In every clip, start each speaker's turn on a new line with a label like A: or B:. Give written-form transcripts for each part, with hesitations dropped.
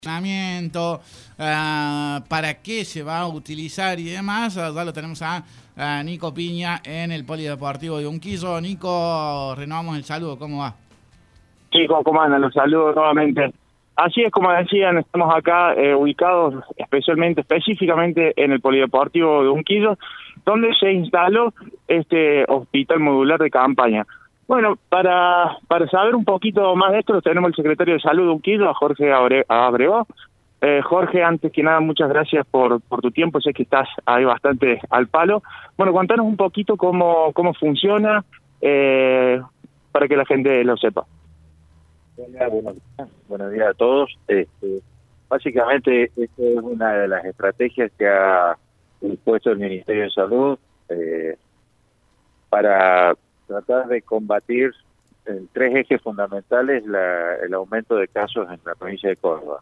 A: Funcionamiento, para qué se va a utilizar y demás. Ya lo tenemos a Nico Piña en el Polideportivo de Unquillo. Nico, renovamos el saludo, ¿cómo va?
B: Chicos, ¿cómo andan? Los saludo nuevamente. Así es, como decían, estamos acá ubicados específicamente en el Polideportivo de Unquillo, donde se instaló este hospital modular de campaña. Bueno, para saber un poquito más de esto, tenemos el secretario de Salud de Unquillo, a Jorge Abrego. Jorge, antes que nada, muchas gracias por tu tiempo, sé que estás ahí bastante al palo. Bueno, contanos un poquito cómo funciona, para que la gente lo sepa.
C: Buenos días a todos. Básicamente, esta es una de las estrategias que ha impuesto el Ministerio de Salud para tratar de combatir en tres ejes fundamentales el aumento de casos en la provincia de Córdoba.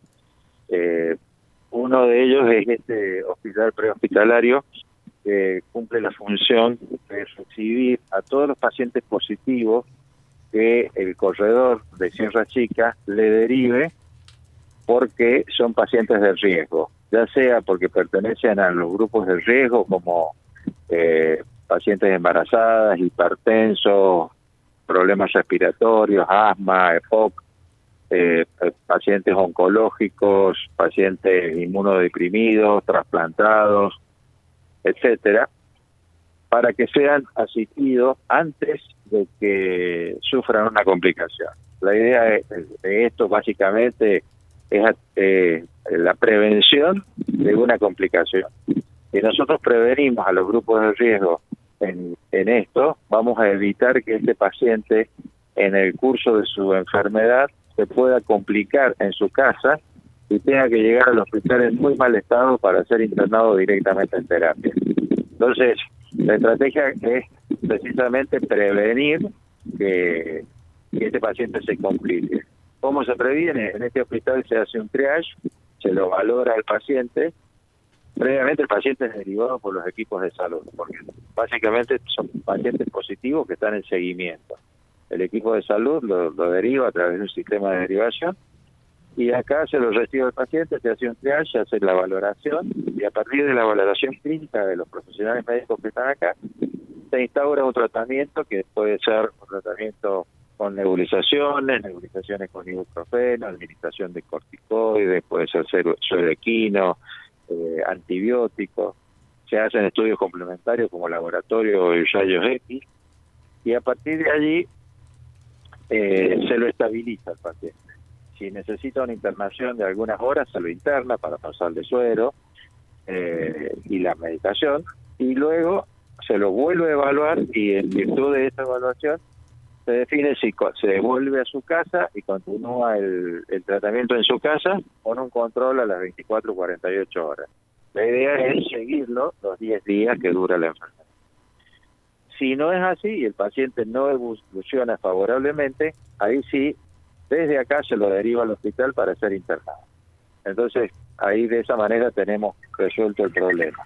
C: Uno de ellos es este hospital prehospitalario que cumple la función de recibir a todos los pacientes positivos que el corredor de Sierra Chica le derive porque son pacientes de riesgo, ya sea porque pertenecen a los grupos de riesgo como pacientes embarazadas, hipertensos, problemas respiratorios, asma, EPOC, pacientes oncológicos, pacientes inmunodeprimidos, trasplantados, etcétera, para que sean asistidos antes de que sufran una complicación. La idea de esto básicamente es la prevención de una complicación. Si nosotros prevenimos a los grupos de riesgo en esto, vamos a evitar que este paciente en el curso de su enfermedad se pueda complicar en su casa y tenga que llegar al hospital en muy mal estado para ser internado directamente en terapia. Entonces, la estrategia es precisamente prevenir que este paciente se complique. ¿Cómo se previene? En este hospital se hace un triage, se lo valora al paciente. Previamente el paciente es derivado por los equipos de salud, porque básicamente son pacientes positivos que están en seguimiento. El equipo de salud lo deriva a través de un sistema de derivación y acá se lo recibe el paciente, se hace un triage, se hace la valoración y a partir de la valoración clínica de los profesionales médicos que están acá, se instaura un tratamiento que puede ser un tratamiento con nebulizaciones con ibuprofeno, administración de corticoides, puede ser suedequino, antibióticos. Se hacen estudios complementarios como laboratorio y rayos X y a partir de allí se lo estabiliza el paciente. Si necesita una internación de algunas horas, se lo interna para pasarle suero y la medicación, y luego se lo vuelve a evaluar y en virtud de esa evaluación se define si se devuelve a su casa y continúa el tratamiento en su casa con un control a las 24 o 48 horas. La idea es seguirlo los 10 días que dura la enfermedad. Si no es así y el paciente no evoluciona favorablemente, ahí sí, desde acá se lo deriva al hospital para ser internado. Entonces, ahí de esa manera tenemos resuelto el problema.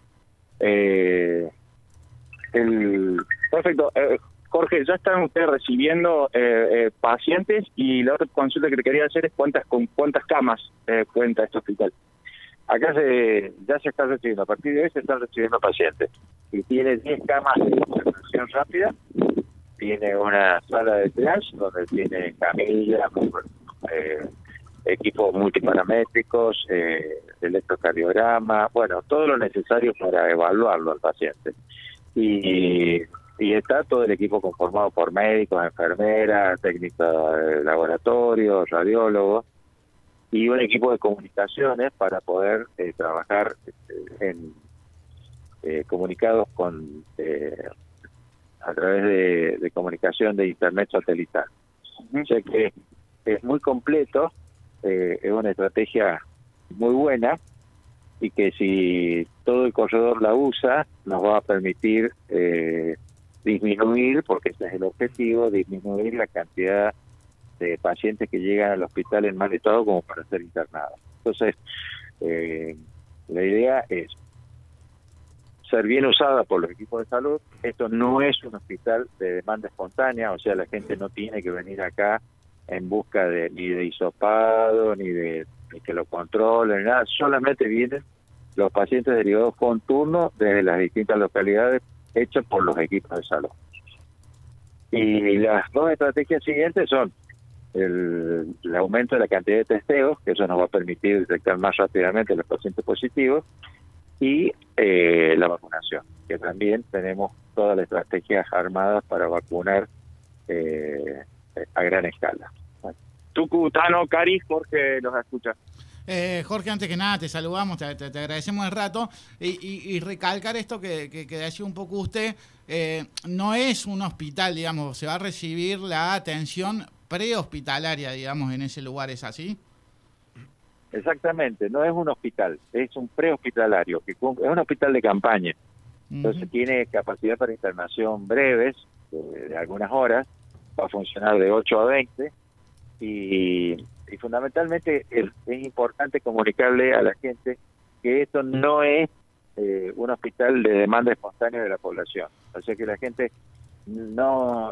B: Perfecto. Jorge, ya están ustedes recibiendo pacientes y la otra consulta que le quería hacer es con cuántas camas cuenta este hospital.
C: Acá ya se está recibiendo, a partir de hoy se están recibiendo pacientes. Y tiene 10 camas de internación rápida, tiene una sala de triage donde tiene camillas, equipos multiparamétricos, electrocardiograma, bueno, todo lo necesario para evaluarlo al paciente. Y está todo el equipo conformado por médicos, enfermeras, técnicos de laboratorio, radiólogos, y un equipo de comunicaciones para poder trabajar comunicados a través de comunicación de internet satelital. O sea que es muy completo, es una estrategia muy buena y que si todo el corredor la usa nos va a permitir disminuir, porque ese es el objetivo, disminuir la cantidad de pacientes que llegan al hospital en mal estado como para ser internados. Entonces, la idea es ser bien usada por los equipos de salud. Esto no es un hospital de demanda espontánea, o sea, la gente no tiene que venir acá en busca ni de hisopado, ni de ni que lo controlen, nada, solamente vienen los pacientes derivados con turno desde las distintas localidades hechas por los equipos de salud. Y las dos estrategias siguientes son el aumento de la cantidad de testeos, que eso nos va a permitir detectar más rápidamente los pacientes positivos, y la vacunación, que también tenemos todas las estrategias armadas para vacunar a gran escala.
B: Tucu, Tano, Cari, Jorge los escucha.
A: Jorge, antes que nada, te saludamos, te agradecemos el rato y recalcar esto que decía un poco usted, no es un hospital, digamos, se va a recibir la atención prehospitalaria, digamos, en ese lugar, ¿es así?
C: Exactamente, no es un hospital, es un prehospitalario, que es un hospital de campaña. Entonces tiene capacidad para internación breves, de algunas horas, va a funcionar de 8 a 20, y fundamentalmente es importante comunicarle a la gente que esto no es un hospital de demanda espontánea de la población. O sea que la gente no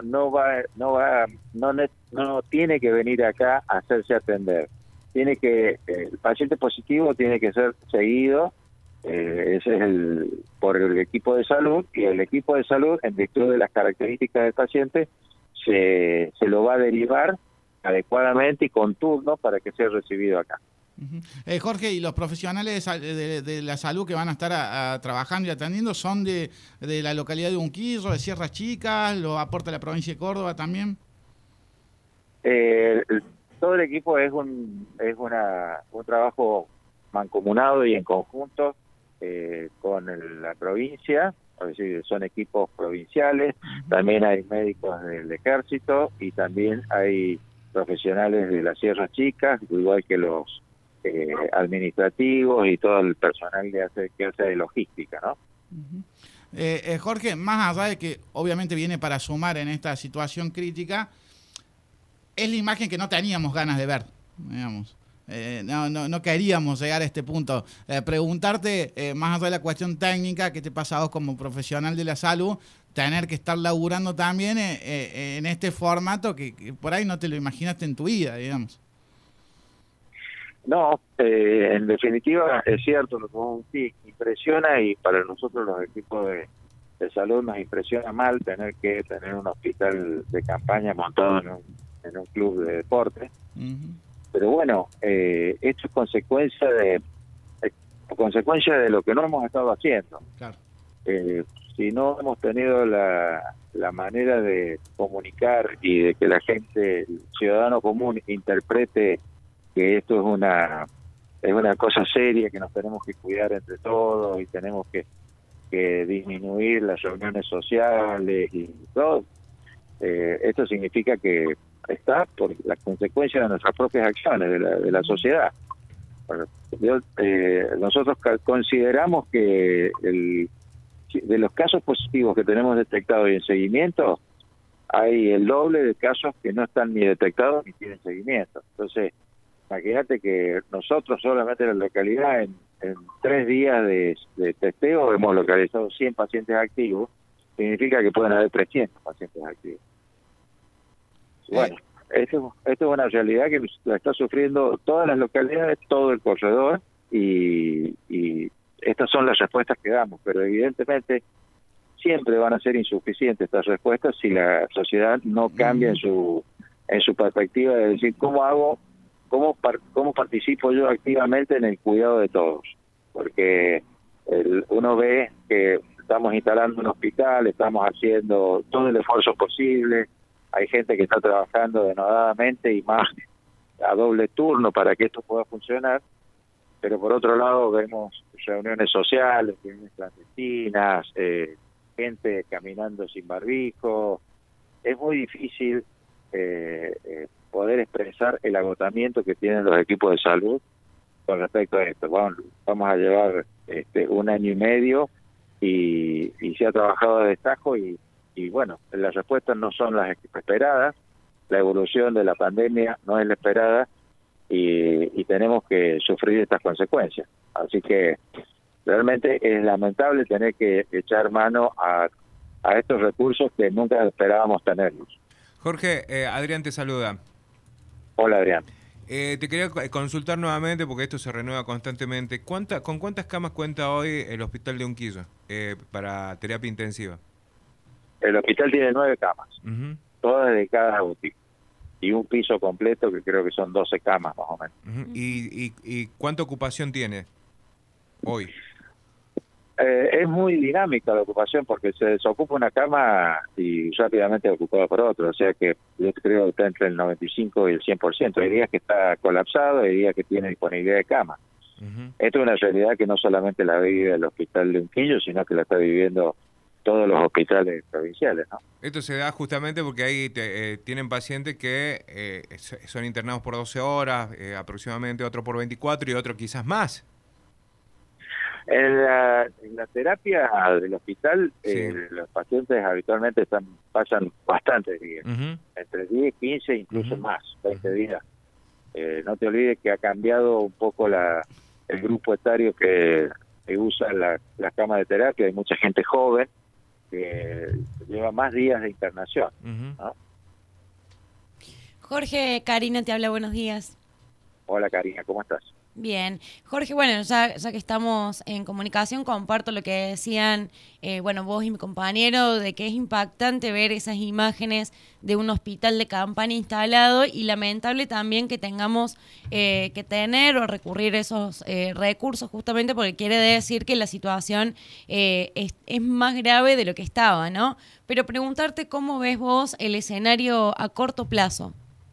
C: tiene que venir acá a hacerse atender. El paciente positivo tiene que ser seguido, ese es por el equipo de salud, y el equipo de salud, en virtud de las características del paciente, se lo va a derivar adecuadamente y con turno para que sea recibido acá.
A: Jorge, ¿y los profesionales de la salud que van a estar trabajando y atendiendo son de la localidad de Unquillo, de Sierras Chicas, lo aporta la provincia de Córdoba también?
C: Todo el equipo es un trabajo mancomunado y en conjunto con la provincia, es decir, son equipos provinciales, también hay médicos del ejército y también hay profesionales de las Sierras Chicas, igual que los administrativos y todo el personal que hace de logística, ¿no?
A: Jorge, más allá de que obviamente viene para sumar en esta situación crítica, es la imagen que no teníamos ganas de ver, digamos. No queríamos llegar a este punto. Preguntarte, más allá de la cuestión técnica, ¿qué te pasa a vos como profesional de la salud? Tener que estar laburando también en este formato que por ahí no te lo imaginaste en tu vida, digamos.
C: No, en definitiva es cierto lo que vos decís, impresiona, y para nosotros los equipos de salud nos impresiona mal tener que tener un hospital de campaña montado en un club de deporte. Pero bueno, esto es consecuencia de lo que no hemos estado haciendo.
A: Claro.
C: Si no hemos tenido la manera de comunicar y de que la gente, el ciudadano común, interprete que esto es una cosa seria, que nos tenemos que cuidar entre todos y tenemos que disminuir las reuniones sociales y todo, esto significa que está por la consecuencia de nuestras propias acciones, de la sociedad. Nosotros consideramos que de los casos positivos que tenemos detectados y en seguimiento, hay el doble de casos que no están ni detectados ni tienen seguimiento. Entonces, imagínate que nosotros solamente en la localidad, en 3 días de testeo, hemos localizado 100 pacientes activos. Significa que pueden haber 300 pacientes activos. Bueno, esto es una realidad que la está sufriendo todas las localidades, todo el corredor, y estas son las respuestas que damos, pero evidentemente siempre van a ser insuficientes estas respuestas si la sociedad no cambia en su perspectiva de decir cómo participo yo activamente en el cuidado de todos, porque uno ve que estamos instalando un hospital, estamos haciendo todo el esfuerzo posible, hay gente que está trabajando denodadamente y más a doble turno para que esto pueda funcionar, pero por otro lado vemos reuniones sociales, reuniones clandestinas, gente caminando sin barbijo. Es muy difícil poder expresar el agotamiento que tienen los equipos de salud con respecto a esto. Vamos a llevar 1 año y medio y se ha trabajado de destajo y bueno, las respuestas no son las esperadas, la evolución de la pandemia no es la esperada y tenemos que sufrir estas consecuencias. Así que realmente es lamentable tener que echar mano a estos recursos que nunca esperábamos tenerlos.
D: Jorge, Adrián te saluda.
C: Hola, Adrián.
D: Te quería consultar nuevamente, porque esto se renueva constantemente. ¿Con cuántas camas cuenta hoy el hospital de Unquillo para terapia intensiva?
C: El hospital tiene 9 camas, todas dedicadas a UTI, y un piso completo que creo que son 12 camas más o menos.
D: ¿Y cuánta ocupación tiene hoy?
C: Es muy dinámica la ocupación porque se desocupa una cama y rápidamente es ocupada por otra, o sea que yo creo que está entre el 95 y el 100%. Hay días que está colapsado, hay días que tiene disponibilidad de cama. Esto es una realidad que no solamente la vive el hospital de Unquillo, sino que la está viviendo todos los hospitales provinciales, ¿no?
D: Esto se da justamente porque ahí tienen pacientes que son internados por 12 horas, aproximadamente otro por 24 y otro quizás más.
C: En la terapia del hospital,
D: Sí.
C: los pacientes habitualmente pasan bastantes días, entre 10, 15, incluso más, 20 días. No te olvides que ha cambiado un poco el grupo etario que usa las camas de terapia. Hay mucha gente joven que lleva más días de internación, ¿no?
E: Jorge, Karina te habla, buenos días.
C: Hola Karina, ¿cómo estás?
E: Bien. Jorge, bueno, ya que estamos en comunicación, comparto lo que decían, vos y mi compañero, de que es impactante ver esas imágenes de un hospital de campaña instalado y lamentable también que tengamos que tener o recurrir a esos recursos justamente porque quiere decir que la situación es más grave de lo que estaba, ¿no? Pero preguntarte cómo ves vos el escenario a corto plazo.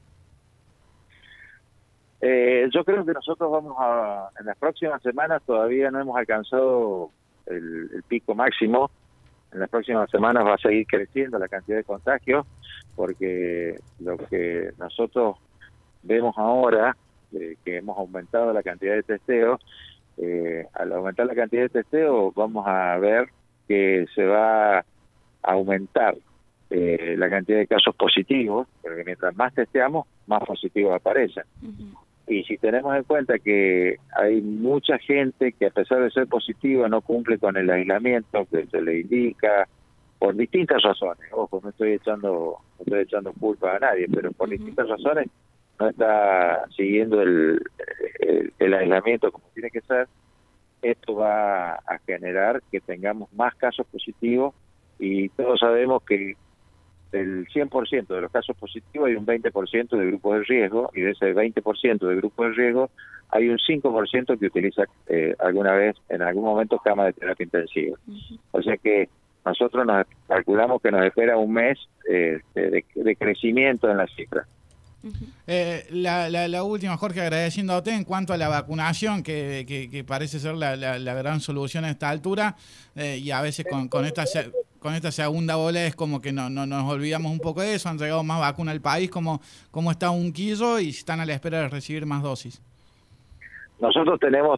C: Yo creo que nosotros en las próximas semanas todavía no hemos alcanzado el pico máximo. En las próximas semanas va a seguir creciendo la cantidad de contagios, porque lo que nosotros vemos ahora, que hemos aumentado la cantidad de testeos, al aumentar la cantidad de testeos vamos a ver que se va a aumentar la cantidad de casos positivos, porque mientras más testeamos, más positivos aparecen. Y si tenemos en cuenta que hay mucha gente que a pesar de ser positiva no cumple con el aislamiento que se le indica por distintas razones, ojo, no estoy echando culpa a nadie, pero por distintas razones no está siguiendo el aislamiento como tiene que ser, esto va a generar que tengamos más casos positivos, y todos sabemos que del 100% de los casos positivos hay un 20% de grupos de riesgo, y de ese 20% de grupos de riesgo hay un 5% que utiliza alguna vez, en algún momento, cama de terapia intensiva. O sea que nosotros nos calculamos que nos espera un mes de crecimiento en las cifras.
A: La última, Jorge, agradeciéndote en cuanto a la vacunación, que parece ser la gran solución a esta altura, y a veces con esta segunda ola es como que no nos olvidamos un poco de eso. Han llegado más vacunas al país, como está Unquillo, y están a la espera de recibir más dosis.
C: Nosotros tenemos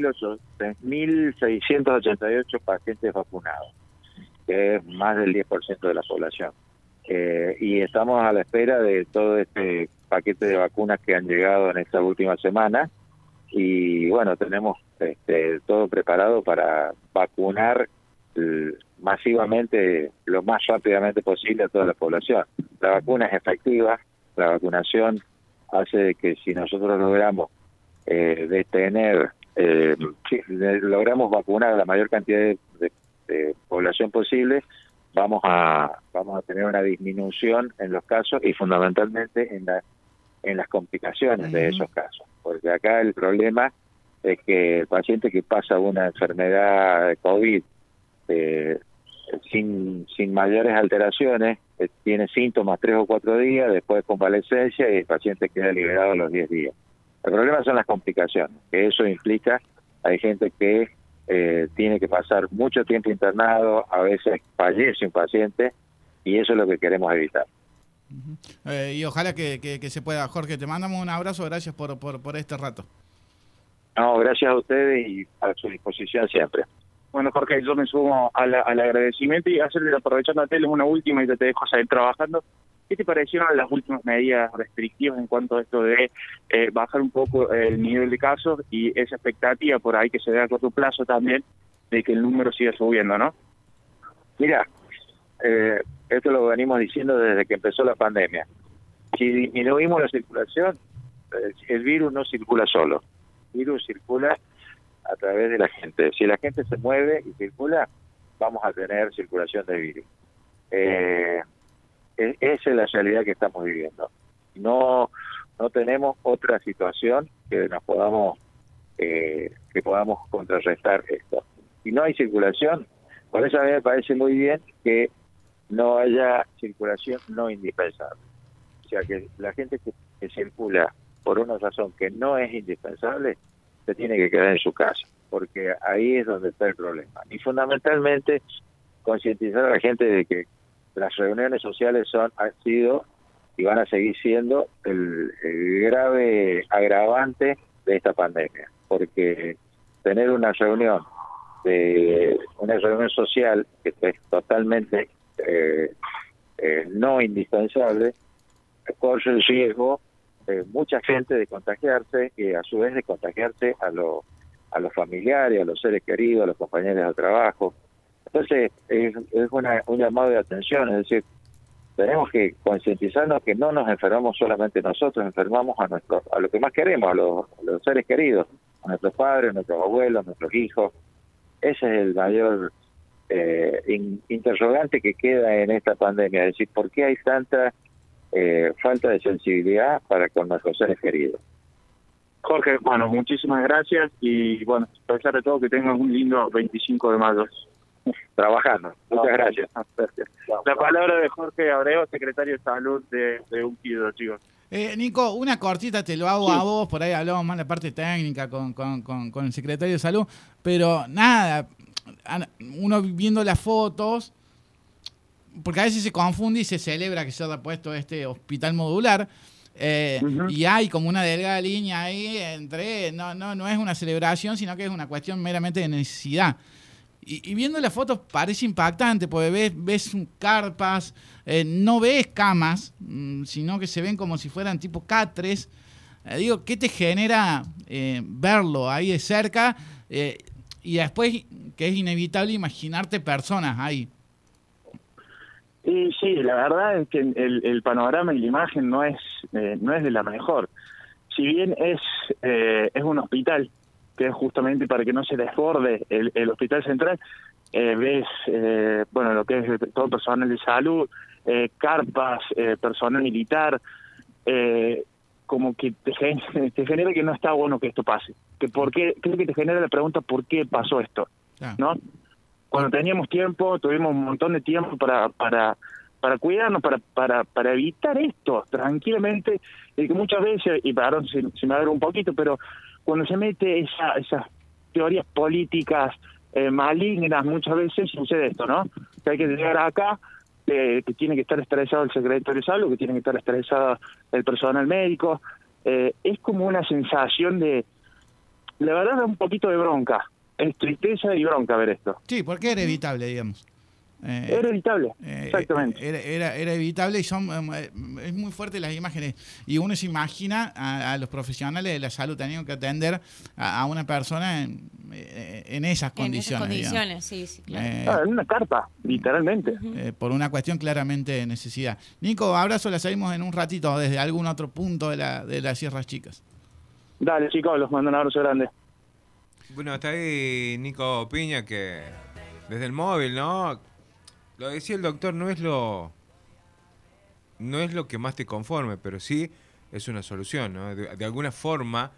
C: 3.688 pacientes vacunados, que es más del 10% de la población. Y estamos a la espera de todo este paquete de vacunas que han llegado en esta última semana, y bueno, tenemos todo preparado para vacunar masivamente, lo más rápidamente posible, a toda la población. La vacuna es efectiva, la vacunación hace que si nosotros logramos logramos vacunar a la mayor cantidad de población posible, vamos a tener una disminución en los casos y fundamentalmente en las complicaciones de esos casos, porque acá el problema es que el paciente que pasa una enfermedad de COVID sin mayores alteraciones, tiene síntomas 3 o 4 días, después de convalecencia, y el paciente queda liberado a los 10 días. El problema son las complicaciones, que eso implica, hay gente que tiene que pasar mucho tiempo internado, a veces fallece un paciente, y eso es lo que queremos evitar.
A: Y ojalá que se pueda. Jorge, te mandamos un abrazo, gracias por este rato.
C: No, gracias a ustedes y a su disposición siempre.
B: Bueno, Jorge, yo me sumo al agradecimiento y aprovechando a Teles una última y te dejo seguir trabajando. ¿Qué te parecieron las últimas medidas restrictivas en cuanto a esto de bajar un poco el nivel de casos y esa expectativa por ahí que se dé a corto plazo también de que el número siga subiendo, ¿no?
C: Mira, esto lo venimos diciendo desde que empezó la pandemia. Si disminuimos la circulación, el virus no circula solo, el virus circula a través de la gente. Si la gente se mueve y circula, vamos a tener circulación de virus. Esa es la realidad que estamos viviendo. No tenemos otra situación que nos podamos contrarrestar esto. Si no hay circulación, por eso a mí me parece muy bien que no haya circulación no indispensable. O sea, que la gente que circula por una razón que no es indispensable, se tiene que quedar en su casa, porque ahí es donde está el problema. Y fundamentalmente, concientizar a la gente de que las reuniones sociales han sido y van a seguir siendo el grave agravante de esta pandemia, porque tener una reunión social que es totalmente no indispensable, corre el riesgo mucha gente de contagiarse y a su vez de contagiarse a los familiares, a los seres queridos, a los compañeros de trabajo. Entonces es un llamado de atención, es decir, tenemos que concientizarnos que no nos enfermamos solamente nosotros, enfermamos a lo que más queremos, a los seres queridos, a nuestros padres, a nuestros abuelos, a nuestros hijos. Ese es el mayor interrogante que queda en esta pandemia, es decir, ¿por qué hay tanta falta de sensibilidad para con nuestros seres queridos?
B: Jorge, bueno, muchísimas gracias y bueno, a pesar de todo que tengas un lindo 25 de mayo.
C: Trabajando. Muchas gracias.
B: La palabra de Jorge Abreu, secretario de Salud de Unquido, chicos.
A: Nico, una cortita te lo hago a vos, por ahí hablamos más de la parte técnica con el secretario de Salud, pero nada, uno viendo las fotos, porque a veces se confunde y se celebra que se haya puesto este hospital modular, y hay como una delgada línea ahí entre, no es una celebración, sino que es una cuestión meramente de necesidad. Y viendo las fotos parece impactante, porque ves carpas, no ves camas, sino que se ven como si fueran tipo catres. Digo, ¿qué te genera verlo ahí de cerca? Y después, que es inevitable imaginarte personas ahí.
B: Y sí, la verdad es que el panorama y la imagen no es de la mejor. Si bien es un hospital, que es justamente para que no se desborde el hospital central, ves lo que es todo personal de salud, carpas, personal militar, como que te genera que no está bueno que esto pase. Creo que te genera la pregunta ¿por qué pasó esto? ¿No? Cuando teníamos tiempo, tuvimos un montón de tiempo para cuidarnos, para evitar esto tranquilamente, y que muchas veces, y perdón si me agarro un poquito, pero cuando se mete esas teorías políticas malignas, muchas veces sucede esto, ¿no? Que hay que llegar acá, que tiene que estar estresado el secretario de Salud, que tiene que estar estresado el personal médico. Es como una sensación de, la verdad, da un poquito de bronca. Es tristeza y bronca ver esto.
A: Sí, porque era evitable, digamos.
B: Era evitable, exactamente.
A: Era evitable y es muy fuerte las imágenes. Y uno se imagina a los profesionales de la salud teniendo que atender a una persona en esas condiciones.
E: En esas condiciones, sí, claro.
B: En una carpa, literalmente.
A: Por una cuestión claramente de necesidad. Nico, abrazo, la seguimos en un ratito desde algún otro punto de las Sierras Chicas.
B: Dale, chicos, los mando un abrazo grande.
D: Bueno, está ahí Nico Piña, que desde el móvil, ¿no? Lo decía el doctor, no es lo que más te conforme, pero sí es una solución, ¿no? De alguna forma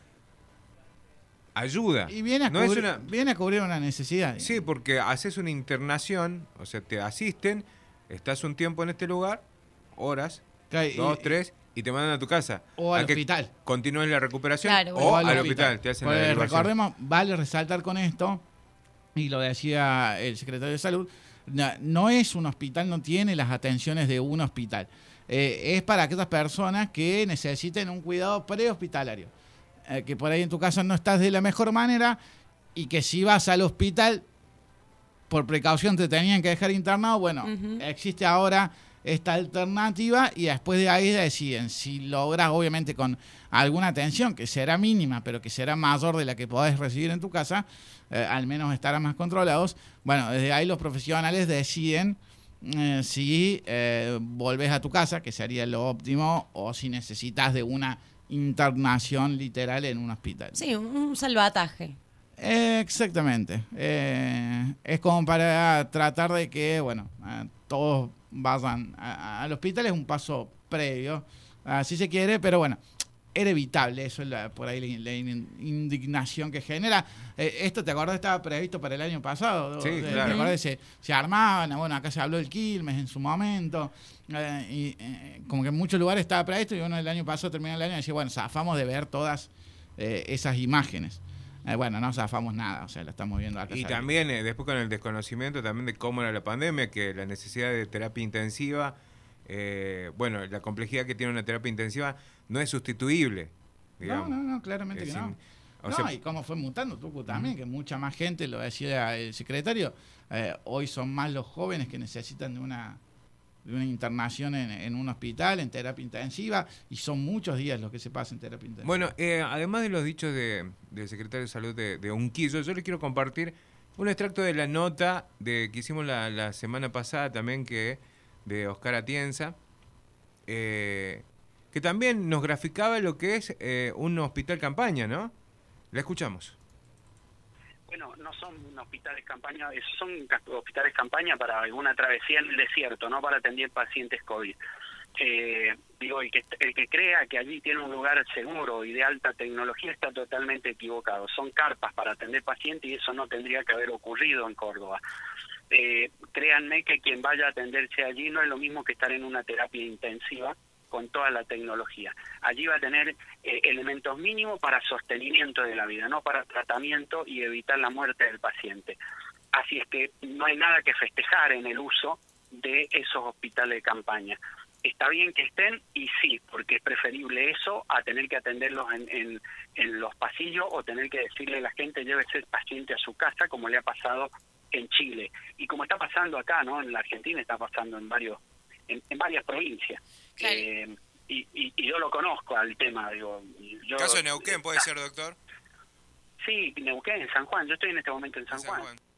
D: ayuda.
A: Y viene a cubrir una necesidad.
D: Sí, porque haces una internación, o sea, te asisten, estás un tiempo en este lugar, horas, 2, 3, y te mandan a tu casa.
A: O al hospital.
D: Continúes la recuperación,
E: claro,
D: o al hospital. Te hacen la derivación.
A: Recordemos, vale resaltar con esto, y lo decía el secretario de Salud, no es un hospital, no tiene las atenciones de un hospital. Es para aquellas personas que necesiten un cuidado prehospitalario. Que por ahí en tu casa no estás de la mejor manera y que si vas al hospital, por precaución te tenían que dejar internado. Bueno, existe ahora esta alternativa y después de ahí deciden si logras, obviamente con alguna atención que será mínima pero que será mayor de la que podés recibir en tu casa, al menos estarán más controlados. Bueno, desde ahí los profesionales deciden si volvés a tu casa, que sería lo óptimo, o si necesitas de una internación literal en un hospital.
E: Sí, un salvataje.
A: Exactamente. Es como para tratar de que, bueno, todos vayan al hospital, es un paso previo, si se quiere, pero bueno, era evitable, eso es por ahí la indignación que genera. Esto, ¿te acordás? Estaba previsto para el año pasado.
D: Sí, claro.
A: ¿Te acordás? Se armaban, bueno, acá se habló del Quilmes en su momento, como que en muchos lugares estaba previsto, y bueno, el año pasado, terminó el año, y decía, bueno, zafamos de ver todas esas imágenes. Bueno, no zafamos nada, o sea, lo estamos viendo acá.
D: Y también, después con el desconocimiento también de cómo era la pandemia, que la necesidad de terapia intensiva, bueno, la complejidad que tiene una terapia intensiva no es sustituible, digamos.
A: No, claramente que no. Y cómo fue mutando Tucu también, que mucha más gente, lo decía el secretario, hoy son más los jóvenes que necesitan de una internación en un hospital, en terapia intensiva, y son muchos días los que se pasan en terapia intensiva.
D: Bueno, además de los dichos del secretario de Salud de Unquillo, yo les quiero compartir un extracto de la nota que hicimos la semana pasada también, de Oscar Atienza, que también nos graficaba lo que es un hospital campaña, ¿no? La escuchamos.
F: Bueno, no son hospitales campaña, son hospitales campaña para alguna travesía en el desierto, no para atender pacientes COVID. Digo, el que crea que allí tiene un lugar seguro y de alta tecnología está totalmente equivocado. Son carpas para atender pacientes y eso no tendría que haber ocurrido en Córdoba. Créanme que quien vaya a atenderse allí no es lo mismo que estar en una terapia intensiva con toda la tecnología. Allí va a tener elementos mínimos para sostenimiento de la vida, no para tratamiento y evitar la muerte del paciente. Así es que no hay nada que festejar en el uso de esos hospitales de campaña. Está bien que estén, y sí, porque es preferible eso a tener que atenderlos en los pasillos o tener que decirle a la gente llévese el paciente a su casa, como le ha pasado en Chile. Y como está pasando acá, ¿no? En la Argentina está pasando en varias provincias.
E: Claro.
F: Y yo lo conozco al tema, digo.
D: ¿Caso de Neuquén puede ser, doctor?
F: Sí, Neuquén, en San Juan. Yo estoy en este momento en San Juan.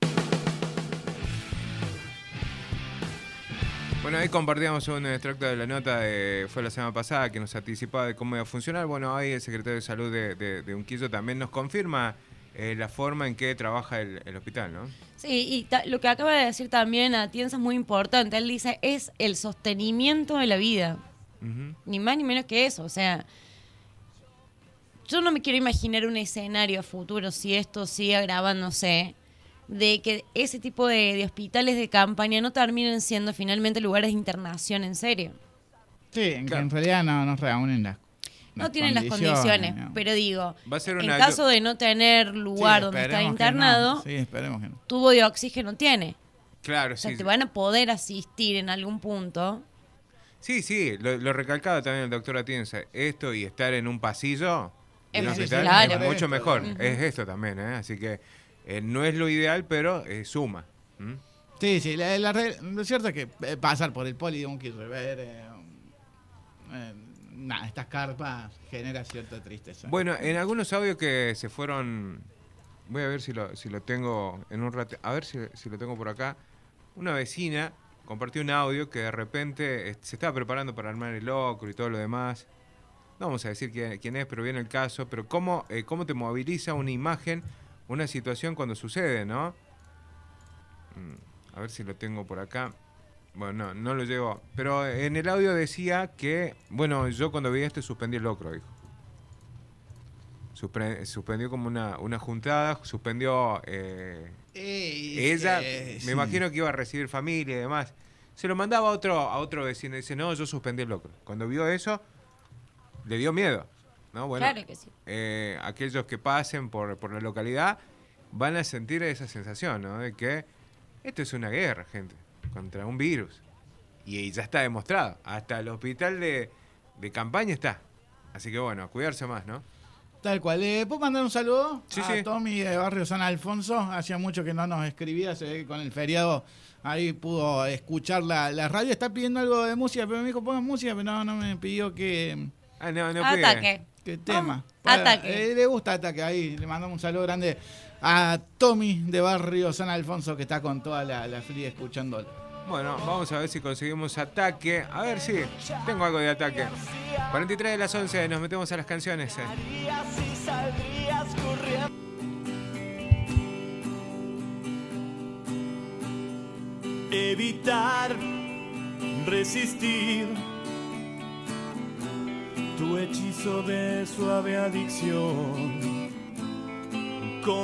D: Bueno, ahí compartíamos un extracto de la nota, fue la semana pasada, que nos anticipaba de cómo iba a funcionar. Bueno, ahí el secretario de Salud de Unquillo también nos confirma la forma en que trabaja el hospital, ¿no?
E: Sí, y lo que acaba de decir también Atienza es muy importante. Él dice, es el sostenimiento de la vida. Uh-huh. Ni más ni menos que eso. O sea, yo no me quiero imaginar un escenario a futuro, si esto sigue agravándose, de que ese tipo de hospitales de campaña no terminen siendo finalmente lugares de internación en serio.
A: Sí, claro. En realidad no nos reúnen
E: no tienen las condiciones, ¿no? Pero digo,
D: va a ser
E: en caso de no tener lugar donde estar internado,
A: sí, esperemos que no.
E: Tubo de oxígeno tiene.
D: Claro,
E: o sea,
D: sí.
E: Te van a poder asistir en algún punto.
D: Sí, lo recalcaba también el doctor Atienza. Esto y estar en un pasillo en un hospital
E: claro.
D: es mucho mejor.
E: Uh-huh.
D: Es esto también, ¿eh? Así que no es lo ideal, pero suma.
A: Sí, lo cierto es que pasar por el poli de Unquillo, ver estas carpas genera cierta tristeza.
D: Bueno, en algunos audios que se fueron, voy a ver si lo tengo en un rato, a ver si lo tengo por acá. Una vecina compartió un audio que de repente se estaba preparando para armar el locro y todo lo demás. No vamos a decir quién es, pero viene el caso. Pero cómo te moviliza una imagen, una situación cuando sucede, ¿no? A ver si lo tengo por acá. Bueno, no lo llevo. Pero en el audio decía que, bueno, yo cuando vi esto suspendí el locro, dijo. Suspendió como una juntada, suspendió ella, me imagino que iba a recibir familia y demás. Se lo mandaba a otro vecino y dice, no, yo suspendí el locro. Cuando vio eso, le dio miedo, ¿no? Bueno,
E: claro que sí.
D: Aquellos que pasen por la localidad van a sentir esa sensación, ¿no? De que esto es una guerra, gente, contra un virus. Y ya está demostrado. Hasta el hospital de campaña está. Así que bueno, a cuidarse más, ¿no?
A: Tal cual. ¿Puedo mandar un saludo a
D: sí.
A: Tommy de Barrio San Alfonso? Hacía mucho que no nos escribía, se ve que con el feriado ahí pudo escuchar la radio. Está pidiendo algo de música, pero me dijo, pongan música, pero no me pidió que...
D: no
E: Ataque.
A: ¿Qué tema?
E: Ataque.
A: Le gusta Ataque, ahí le mandamos un saludo grande a Tommy de Barrio San Alfonso, que está con toda la fría escuchando.
D: Bueno, vamos a ver si conseguimos ataque. A ver si tengo algo de ataque. 43 de las 11, nos metemos a las canciones.
G: Evitar, resistir tu hechizo de suave adicción.